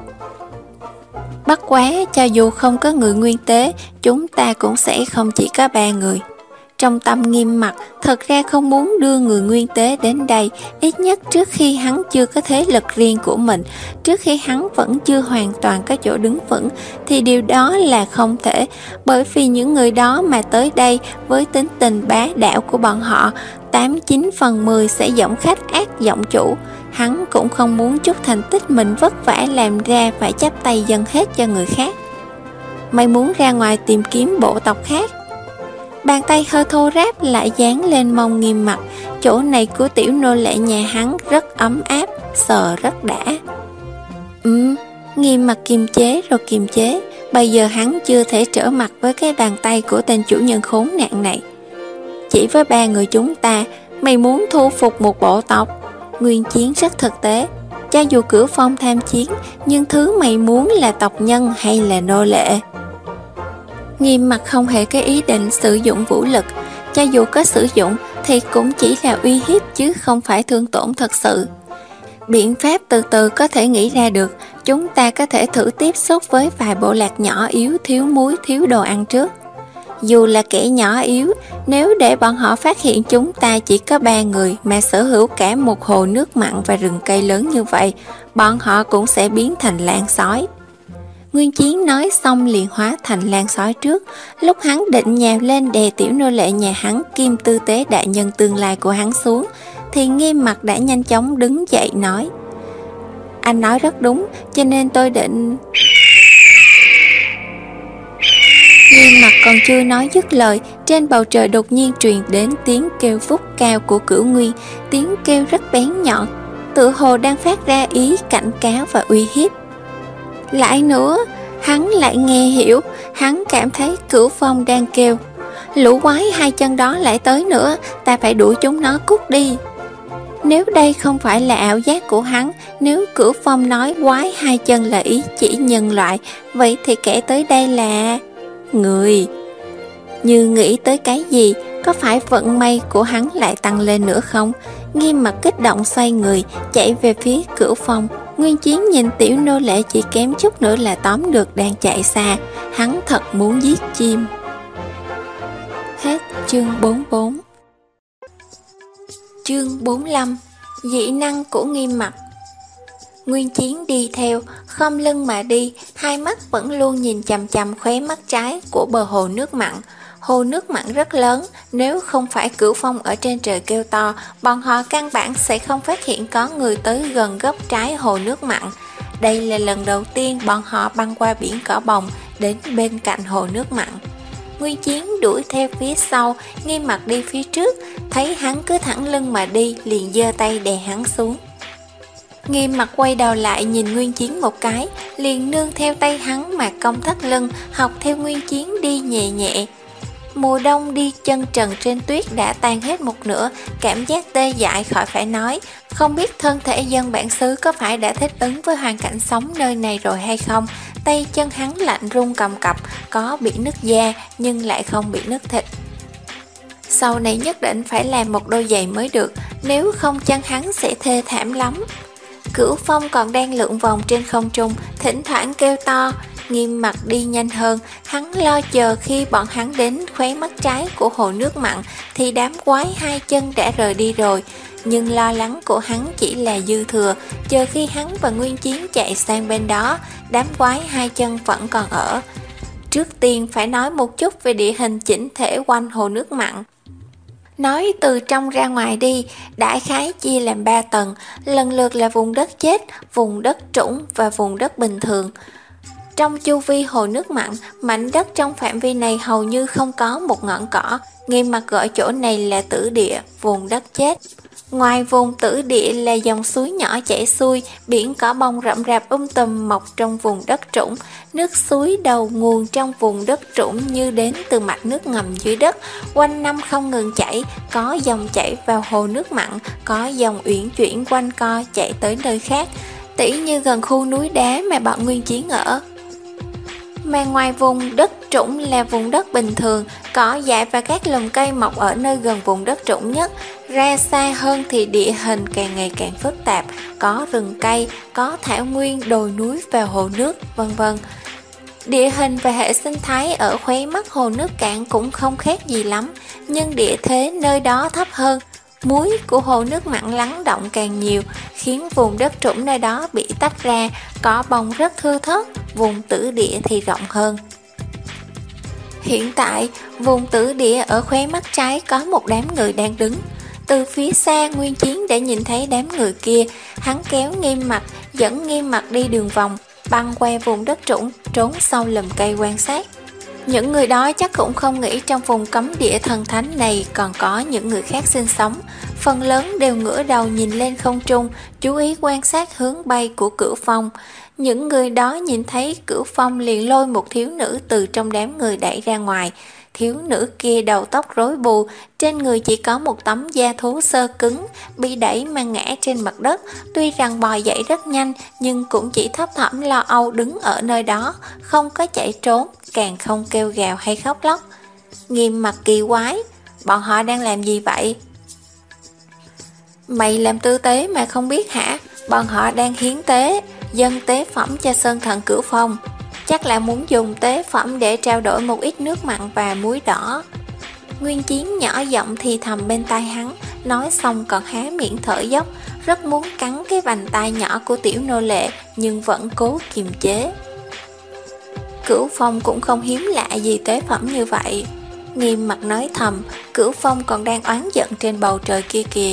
Bất quá, cho dù không có người Nguyên Tế, chúng ta cũng sẽ không chỉ có ba người. Trong tâm Nghiêm Mặc thật ra không muốn đưa người Nguyên Tế đến đây, ít nhất trước khi hắn chưa có thế lực riêng của mình, trước khi hắn vẫn chưa hoàn toàn có chỗ đứng vững, thì điều đó là không thể, bởi vì những người đó mà tới đây với tính tình bá đạo của bọn họ, tám chín phần mười sẽ giọng khách ác giọng chủ. Hắn cũng không muốn chút thành tích mình vất vả làm ra phải chắp tay dâng hết cho người khác. Mày muốn ra ngoài tìm kiếm bộ tộc khác? Bàn tay hơi thô ráp lại dán lên mông Nghiêm Mặc. Chỗ này của tiểu nô lệ nhà hắn rất ấm áp, sờ rất đã. Ừ, Nghiêm Mặc kiềm chế rồi kiềm chế. Bây giờ hắn chưa thể trở mặt với cái bàn tay của tên chủ nhân khốn nạn này. Chỉ với ba người chúng ta, mày muốn thu phục một bộ tộc? Nguyên Chiến rất thực tế. Cho dù Cửu Phong tham chiến, nhưng thứ mày muốn là tộc nhân hay là nô lệ? Nghiêm Mặc không hề có ý định sử dụng vũ lực, cho dù có sử dụng thì cũng chỉ là uy hiếp chứ không phải thương tổn thật sự. Biện pháp từ từ có thể nghĩ ra được, chúng ta có thể thử tiếp xúc với vài bộ lạc nhỏ yếu thiếu muối thiếu đồ ăn trước. Dù là kẻ nhỏ yếu, nếu để bọn họ phát hiện chúng ta chỉ có ba người mà sở hữu cả một hồ nước mặn và rừng cây lớn như vậy, bọn họ cũng sẽ biến thành lang sói. Nguyên Chiến nói xong liền hóa thành lang sói trước. Lúc hắn định nhào lên đè tiểu nô lệ nhà hắn kim tư tế đại nhân tương lai của hắn xuống, thì Nghiêm Mặc đã nhanh chóng đứng dậy nói: Anh nói rất đúng, cho nên tôi định... Nghiêm Mặc còn chưa nói dứt lời, trên bầu trời đột nhiên truyền đến tiếng kêu vút cao của Cửu Nguyên, tiếng kêu rất bén nhọn, tựa hồ đang phát ra ý cảnh cáo và uy hiếp. Lại nữa, hắn lại nghe hiểu, hắn cảm thấy Cửu Phong đang kêu: Lũ quái hai chân đó lại tới nữa, ta phải đuổi chúng nó cút đi. Nếu đây không phải là ảo giác của hắn, nếu Cửu Phong nói quái hai chân là ý chỉ nhân loại, vậy thì kẻ tới đây là... người. Như nghĩ tới cái gì, có phải vận may của hắn lại tăng lên nữa không? Nghiêm Mặc kích động xoay người, chạy về phía Cửu Phong. Nguyên Chiến nhìn tiểu nô lệ chỉ kém chút nữa là tóm được đang chạy xa, hắn thật muốn giết chim. Hết chương bốn mươi bốn. Chương bốn mươi lăm. Dị năng của Nghiêm Mặc. Nguyên Chiến đi theo, khom lưng mà đi, hai mắt vẫn luôn nhìn chằm chằm khóe mắt trái của bờ hồ nước mặn. Hồ nước mặn rất lớn, nếu không phải Cửu Phong ở trên trời kêu to, bọn họ căn bản sẽ không phát hiện có người tới gần góc trái hồ nước mặn. Đây là lần đầu tiên bọn họ băng qua biển cỏ bồng đến bên cạnh hồ nước mặn. Nguyên Chiến đuổi theo phía sau, Nghiêm Mặc đi phía trước, thấy hắn cứ thẳng lưng mà đi, liền giơ tay đè hắn xuống. Nghiêm Mặc quay đầu lại nhìn Nguyên Chiến một cái, liền nương theo tay hắn mà cong thắt lưng, học theo Nguyên Chiến đi nhẹ nhẹ. Mùa đông đi chân trần trên tuyết đã tan hết một nửa, cảm giác tê dại khỏi phải nói. Không biết thân thể dân bản xứ có phải đã thích ứng với hoàn cảnh sống nơi này rồi hay không. Tay chân hắn lạnh run cầm cập, có bị nứt da nhưng lại không bị nứt thịt. Sau này nhất định phải làm một đôi giày mới được, nếu không chân hắn sẽ thê thảm lắm. Cửu Phong còn đang lượn vòng trên không trung, thỉnh thoảng kêu to. Nghiêm Mặc đi nhanh hơn, hắn lo chờ khi bọn hắn đến khóe mắt trái của hồ nước mặn thì đám quái hai chân đã rời đi rồi. Nhưng lo lắng của hắn chỉ là dư thừa, chờ khi hắn và Nguyên Chiến chạy sang bên đó, đám quái hai chân vẫn còn ở. Trước tiên phải nói một chút về địa hình chỉnh thể quanh hồ nước mặn. Nói từ trong ra ngoài đi, đại khái chia làm ba tầng, lần lượt là vùng đất chết, vùng đất trũng và vùng đất bình thường. Trong chu vi hồ nước mặn, mảnh đất trong phạm vi này hầu như không có một ngọn cỏ. Nghiêm mặt gọi chỗ này là tử địa, vùng đất chết. Ngoài vùng tử địa là dòng suối nhỏ chảy xuôi, biển cỏ bông rậm rạp um tùm mọc trong vùng đất trũng. Nước suối đầu nguồn trong vùng đất trũng như đến từ mạch nước ngầm dưới đất, quanh năm không ngừng chảy, có dòng chảy vào hồ nước mặn, có dòng uyển chuyển quanh co chạy tới nơi khác, tỉ như gần khu núi đá mà bọn Nguyên Chiến ở. Mà ngoài vùng đất trũng là vùng đất bình thường, cỏ dại và các lùm cây mọc ở nơi gần vùng đất trũng nhất. Ra xa hơn thì địa hình càng ngày càng phức tạp, có rừng cây, có thảo nguyên, đồi núi và hồ nước, vân vân. Địa hình và hệ sinh thái ở khóe mắt hồ nước cạn cũng không khác gì lắm, nhưng địa thế nơi đó thấp hơn. Muối của hồ nước mặn lắng động càng nhiều, khiến vùng đất trũng nơi đó bị tách ra, cỏ bông rất thưa thớt, vùng tử địa thì rộng hơn. Hiện tại, vùng tử địa ở khóe mắt trái có một đám người đang đứng. Từ phía xa, Nguyên Chiến đã nhìn thấy đám người kia, hắn kéo Nghiêm Mặc, dẫn Nghiêm Mặc đi đường vòng, băng qua vùng đất trũng, trốn sau lùm cây quan sát. Những người đó chắc cũng không nghĩ trong vùng cấm địa thần thánh này còn có những người khác sinh sống. Phần lớn đều ngửa đầu nhìn lên không trung, chú ý quan sát hướng bay của Cửu Phong. Những người đó nhìn thấy Cửu Phong liền lôi một thiếu nữ từ trong đám người đẩy ra ngoài. Thiếu nữ kia đầu tóc rối bù, trên người chỉ có một tấm da thú xơ cứng, bị đẩy mà ngã trên mặt đất. Tuy rằng bò dậy rất nhanh, nhưng cũng chỉ thấp thỏm lo âu đứng ở nơi đó, không có chạy trốn, càng không kêu gào hay khóc lóc. Nghiêm mặt kỳ quái, bọn họ đang làm gì vậy? Mày làm tư tế mà không biết hả? Bọn họ đang hiến tế, dâng tế phẩm cho sơn thần Cửu Phong. Chắc là muốn dùng tế phẩm để trao đổi một ít nước mặn và muối đỏ. Nguyên Chiến nhỏ giọng thì thầm bên tai hắn, nói xong còn há miệng thở dốc, rất muốn cắn cái vành tai nhỏ của tiểu nô lệ, nhưng vẫn cố kiềm chế. Cửu Phong cũng không hiếm lạ gì tế phẩm như vậy. Nghiêm mặt nói thầm, Cửu Phong còn đang oán giận trên bầu trời kia kìa.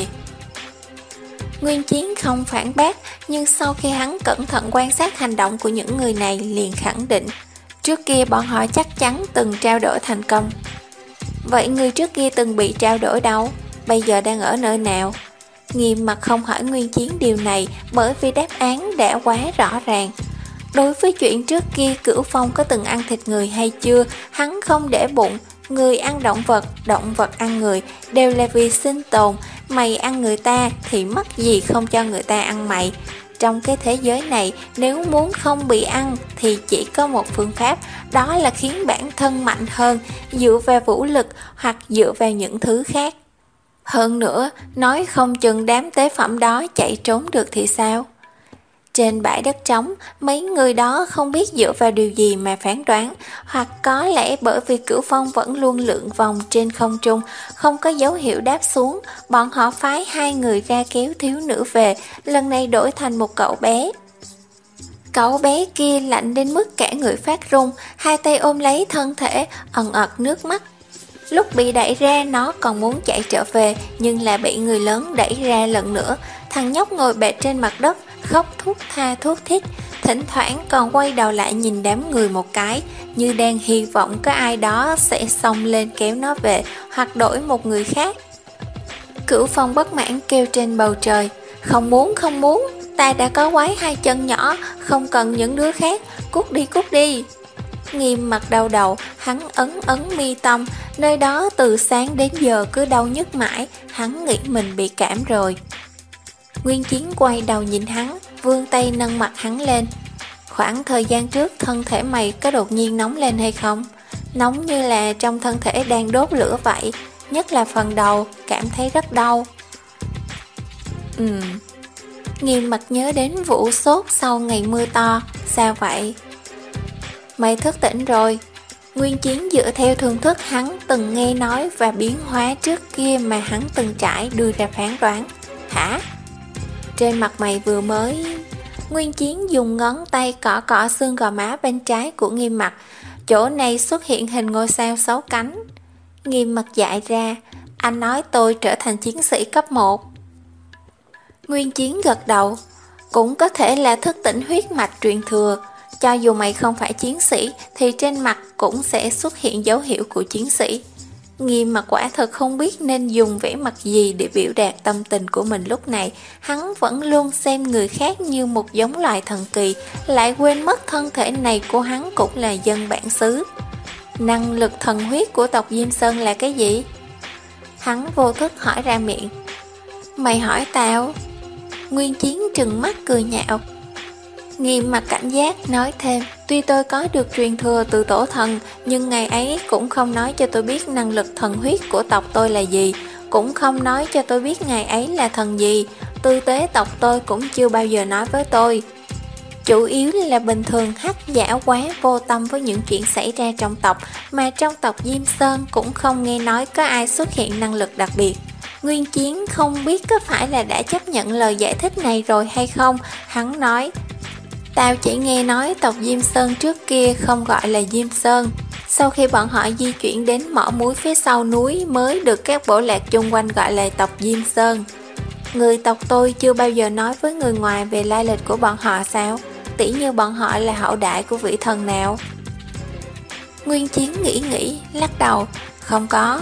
Nguyên Chiến không phản bác, nhưng sau khi hắn cẩn thận quan sát hành động của những người này liền khẳng định, trước kia bọn họ chắc chắn từng trao đổi thành công. Vậy người trước kia từng bị trao đổi đâu? Bây giờ đang ở nơi nào? Nghiêm mặt không hỏi Nguyên Chiến điều này, bởi vì đáp án đã quá rõ ràng. Đối với chuyện trước kia Cửu Phong có từng ăn thịt người hay chưa, hắn không để bụng. Người ăn động vật, động vật ăn người, đều là vì sinh tồn. Mày ăn người ta thì mắc gì không cho người ta ăn mày. Trong cái thế giới này, nếu muốn không bị ăn thì chỉ có một phương pháp, đó là khiến bản thân mạnh hơn, dựa vào vũ lực hoặc dựa vào những thứ khác. Hơn nữa, nói không chừng đám tế phẩm đó chạy trốn được thì sao? Trên bãi đất trống, mấy người đó không biết dựa vào điều gì mà phán đoán, hoặc có lẽ bởi vì Cửu Phong vẫn luôn lượn vòng trên không trung, không có dấu hiệu đáp xuống, bọn họ phái hai người ra kéo thiếu nữ về, lần này đổi thành một cậu bé. Cậu bé kia lạnh đến mức cả người phát run, hai tay ôm lấy thân thể, ẩn ật nước mắt. Lúc bị đẩy ra nó còn muốn chạy trở về, nhưng là bị người lớn đẩy ra lần nữa. Thằng nhóc ngồi bệt trên mặt đất, khóc thút tha thút thít, thỉnh thoảng còn quay đầu lại nhìn đám người một cái, như đang hy vọng có ai đó sẽ xông lên kéo nó về, hoặc đổi một người khác. Cửu Phong bất mãn kêu trên bầu trời, không muốn không muốn, ta đã có quái hai chân nhỏ, không cần những đứa khác, cút đi cút đi. Nghiêm mặt đau đầu, hắn ấn ấn mi tâm, nơi đó từ sáng đến giờ cứ đau nhức mãi, hắn nghĩ mình bị cảm rồi. Nguyên Chiến quay đầu nhìn hắn, vươn tay nâng mặt hắn lên. Khoảng thời gian trước thân thể mày có đột nhiên nóng lên hay không? Nóng như là trong thân thể đang đốt lửa vậy, nhất là phần đầu, cảm thấy rất đau. Ừm. Nghiêm mặt nhớ đến vụ sốt sau ngày mưa to, sao vậy? Mày thức tỉnh rồi. Nguyên Chiến dựa theo thương thức hắn từng nghe nói và biến hóa trước kia mà hắn từng trải đưa ra phán đoán. Hả? Trên mặt mày vừa mới... Nguyên Chiến dùng ngón tay cọ cọ xương gò má bên trái của Nghiêm mặt. Chỗ này xuất hiện hình ngôi sao sáu cánh. Nghiêm mặt dại ra, anh nói tôi trở thành chiến sĩ cấp một. Nguyên Chiến gật đầu, cũng có thể là thức tỉnh huyết mạch truyền thừa. Cho dù mày không phải chiến sĩ thì trên mặt cũng sẽ xuất hiện dấu hiệu của chiến sĩ. Nghiêm Mặc quả thật không biết nên dùng vẻ mặt gì để biểu đạt tâm tình của mình lúc này. Hắn vẫn luôn xem người khác như một giống loài thần kỳ, lại quên mất thân thể này của hắn cũng là dân bản xứ. Năng lực thần huyết của tộc Diêm Sơn là cái gì? Hắn vô thức hỏi ra miệng. Mày hỏi tao? Nguyên Chiến trừng mắt cười nhạo. Nghiêm Mặc cảnh giác nói thêm, tuy tôi có được truyền thừa từ tổ thần, nhưng ngày ấy cũng không nói cho tôi biết năng lực thần huyết của tộc tôi là gì, cũng không nói cho tôi biết ngày ấy là thần gì, tư tế tộc tôi cũng chưa bao giờ nói với tôi. Chủ yếu là bình thường Hắc Giả quá vô tâm với những chuyện xảy ra trong tộc, mà trong tộc Diêm Sơn cũng không nghe nói có ai xuất hiện năng lực đặc biệt. Nguyên Chiến không biết có phải là đã chấp nhận lời giải thích này rồi hay không, hắn nói, tao chỉ nghe nói tộc Diêm Sơn trước kia không gọi là Diêm Sơn. Sau khi bọn họ di chuyển đến mỏ muối phía sau núi mới được các bộ lạc chung quanh gọi là tộc Diêm Sơn. Người tộc tôi chưa bao giờ nói với người ngoài về lai lịch của bọn họ sao? Tỉ như bọn họ là hậu đại của vị thần nào? Nguyên Chiến nghĩ nghĩ, lắc đầu, không có.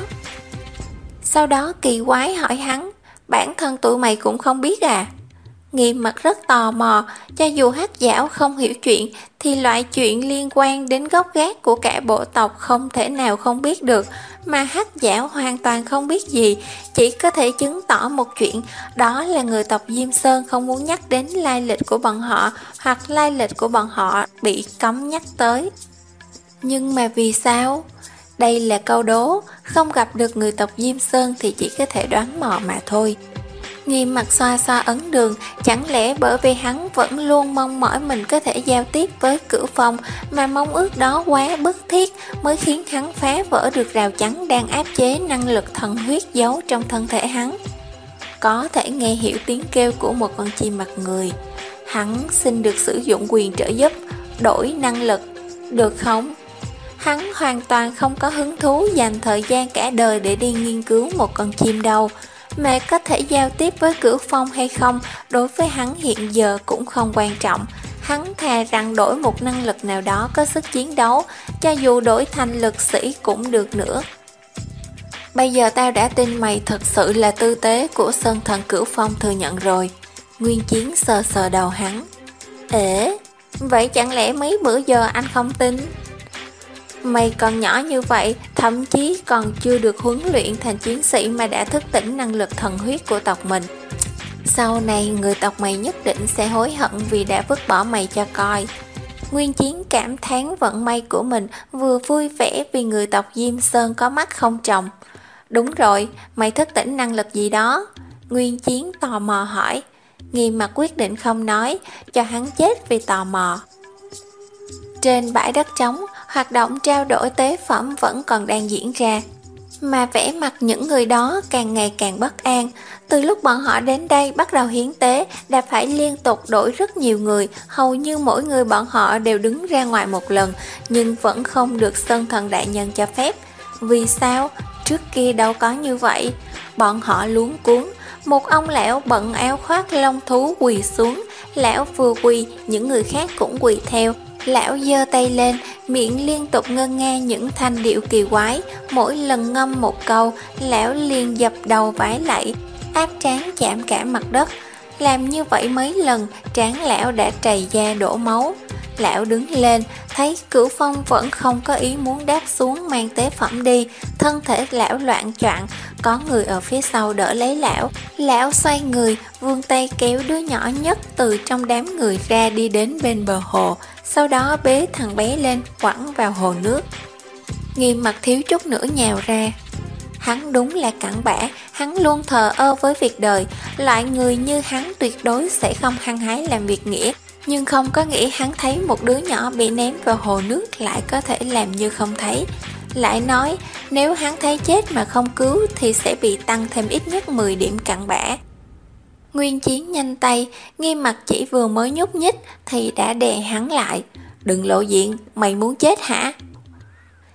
Sau đó kỳ quái hỏi hắn, bản thân tụi mày cũng không biết à? Nghiêm Mặc rất tò mò, cho dù Hắc Dảo không hiểu chuyện thì loại chuyện liên quan đến gốc gác của cả bộ tộc không thể nào không biết được, mà Hắc Dảo hoàn toàn không biết gì, chỉ có thể chứng tỏ một chuyện, đó là người tộc Diêm Sơn không muốn nhắc đến lai lịch của bọn họ, hoặc lai lịch của bọn họ bị cấm nhắc tới. Nhưng mà vì sao? Đây là câu đố, không gặp được người tộc Diêm Sơn thì chỉ có thể đoán mò mà thôi. Nghiêm Mặc xoa xoa ấn đường, chẳng lẽ bởi vì hắn vẫn luôn mong mỏi mình có thể giao tiếp với Cửu Phong, mà mong ước đó quá bức thiết mới khiến hắn phá vỡ được rào chắn đang áp chế năng lực thần huyết giấu trong thân thể hắn. Có thể nghe hiểu tiếng kêu của một con chim mặt người. Hắn xin được sử dụng quyền trợ giúp, đổi năng lực, được không? Hắn hoàn toàn không có hứng thú dành thời gian cả đời để đi nghiên cứu một con chim đâu. Mà có thể giao tiếp với Cửu Phong hay không đối với hắn hiện giờ cũng không quan trọng. Hắn thà rằng đổi một năng lực nào đó có sức chiến đấu, cho dù đổi thành lực sĩ cũng được nữa. Bây giờ tao đã tin mày thật sự là tư tế của Sơn Thần Cửu Phong thừa nhận rồi. Nguyên Chiến sờ sờ đầu hắn. Ế, vậy chẳng lẽ mấy bữa giờ anh không tin? Mày còn nhỏ như vậy, thậm chí còn chưa được huấn luyện thành chiến sĩ mà đã thức tỉnh năng lực thần huyết của tộc mình. Sau này người tộc mày nhất định sẽ hối hận vì đã vứt bỏ mày cho coi. Nguyên Chiến cảm thán vận may của mình, vừa vui vẻ vì người tộc Diêm Sơn có mắt không tròng. Đúng rồi, mày thức tỉnh năng lực gì đó? Nguyên Chiến tò mò hỏi. Nghiêm Mặc quyết định không nói, cho hắn chết vì tò mò. Trên bãi đất trống, hoạt động trao đổi tế phẩm vẫn còn đang diễn ra, mà vẻ mặt những người đó càng ngày càng bất an. Từ lúc bọn họ đến đây bắt đầu hiến tế, đã phải liên tục đổi rất nhiều người, hầu như mỗi người bọn họ đều đứng ra ngoài một lần, nhưng vẫn không được Sơn Thần đại nhân cho phép. Vì sao? Trước kia đâu có như vậy. Bọn họ luống cuống. Một ông lão bận áo khoác lông thú quỳ xuống. Lão vừa quỳ, những người khác cũng quỳ theo. Lão giơ tay lên, miệng liên tục ngân nga những thanh điệu kỳ quái. Mỗi lần ngâm một câu, lão liền dập đầu vái lạy, áp trán chạm cả mặt đất. Làm như vậy mấy lần, trán lão đã trầy da đổ máu. Lão đứng lên, thấy Cửu Phong vẫn không có ý muốn đáp xuống mang tế phẩm đi. Thân thể lão loạn choạng, có người ở phía sau đỡ lấy lão. Lão xoay người, vươn tay kéo đứa nhỏ nhất từ trong đám người ra đi đến bên bờ hồ. Sau đó bế thằng bé lên, quẳng vào hồ nước. Nghiêm Mặc thiếu chút nữa nhào ra. Hắn đúng là cặn bã, hắn luôn thờ ơ với việc đời. Loại người như hắn tuyệt đối sẽ không hăng hái làm việc nghĩa. Nhưng không có nghĩa hắn thấy một đứa nhỏ bị ném vào hồ nước lại có thể làm như không thấy. Lại nói, nếu hắn thấy chết mà không cứu thì sẽ bị tăng thêm ít nhất mười điểm cặn bã. Nguyên Chiến nhanh tay, Nghiêm Mặc chỉ vừa mới nhúc nhích thì đã đè hắn lại. Đừng lộ diện, mày muốn chết hả?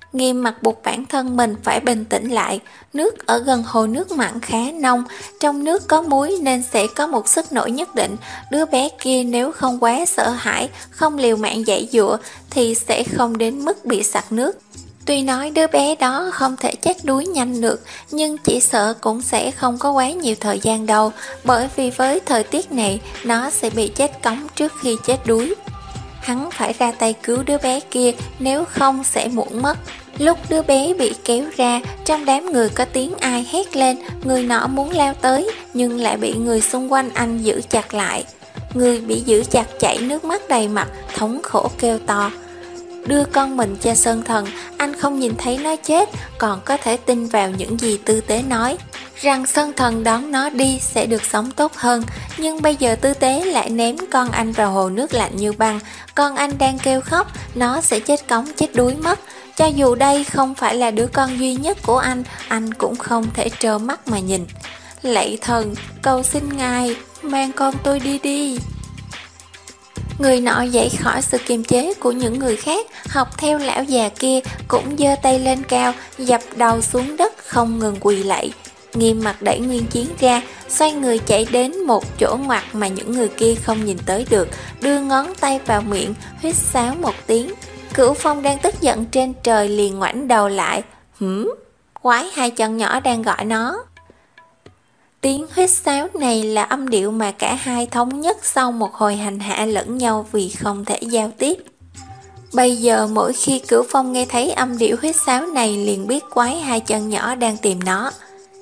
Nghiêm mặt buộc bản thân mình phải bình tĩnh lại. Nước ở gần hồ nước mặn khá nông, trong nước có muối nên sẽ có một sức nổi nhất định. Đứa bé kia nếu không quá sợ hãi, không liều mạng giãy giụa thì sẽ không đến mức bị sặc nước. Tuy nói đứa bé đó không thể chết đuối nhanh được, nhưng chỉ sợ cũng sẽ không có quá nhiều thời gian đâu, bởi vì với thời tiết này, nó sẽ bị chết cóng trước khi chết đuối. Hắn phải ra tay cứu đứa bé kia, nếu không sẽ muộn mất. Lúc đứa bé bị kéo ra, trong đám người có tiếng ai hét lên, người nọ muốn lao tới, nhưng lại bị người xung quanh anh giữ chặt lại. Người bị giữ chặt chảy nước mắt đầy mặt, thống khổ kêu to: đưa con mình cho Sơn Thần, anh không nhìn thấy nó chết, còn có thể tin vào những gì Tư Tế nói, rằng Sơn Thần đón nó đi sẽ được sống tốt hơn. Nhưng bây giờ Tư Tế lại ném con anh vào hồ nước lạnh như băng, con anh đang kêu khóc, nó sẽ chết cóng chết đuối mất. Cho dù đây không phải là đứa con duy nhất của anh, anh cũng không thể trơ mắt mà nhìn. Lạy thần, cầu xin ngài, mang con tôi đi đi. Người nọ dậy khỏi sự kiềm chế của những người khác, học theo lão già kia, cũng giơ tay lên cao, dập đầu xuống đất không ngừng quỳ lạy. Nghiêm mặt đẩy Nguyên Chiến ra, xoay người chạy đến một chỗ ngoặt mà những người kia không nhìn tới được, đưa ngón tay vào miệng, huýt sáo một tiếng. Cửu Phong đang tức giận trên trời liền ngoảnh đầu lại. Hửm, quái hai chân nhỏ đang gọi nó. Tiếng huýt sáo này là âm điệu mà cả hai thống nhất sau một hồi hành hạ lẫn nhau vì không thể giao tiếp. Bây giờ mỗi khi Cửu Phong nghe thấy âm điệu huýt sáo này liền biết quái hai chân nhỏ đang tìm nó.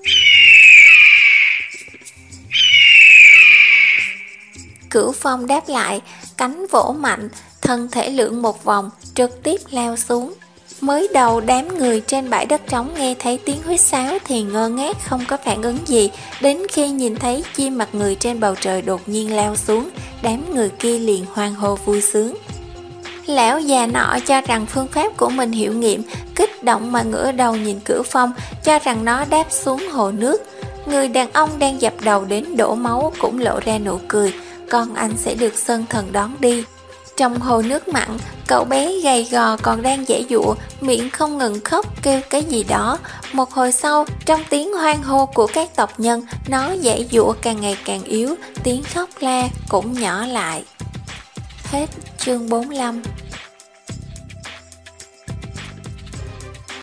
Cửu Phong đáp lại, cánh vỗ mạnh, thân thể lượn một vòng, trực tiếp lao xuống. Mới đầu đám người trên bãi đất trống nghe thấy tiếng huýt sáo thì ngơ ngác không có phản ứng gì, đến khi nhìn thấy chim mặt người trên bầu trời đột nhiên lao xuống, đám người kia liền hoan hô vui sướng. Lão già nọ cho rằng phương pháp của mình hiệu nghiệm, kích động mà ngửa đầu nhìn Cửu Phong, cho rằng nó đáp xuống hồ nước. Người đàn ông đang dập đầu đến đổ máu cũng lộ ra nụ cười, con anh sẽ được Sơn Thần đón đi. Trong hồ nước mặn, cậu bé gầy gò còn đang giãy giụa, miệng không ngừng khóc kêu cái gì đó. Một hồi sau, trong tiếng hoan hô của các tộc nhân, nó giãy giụa càng ngày càng yếu, tiếng khóc la cũng nhỏ lại. Hết chương bốn mươi lăm.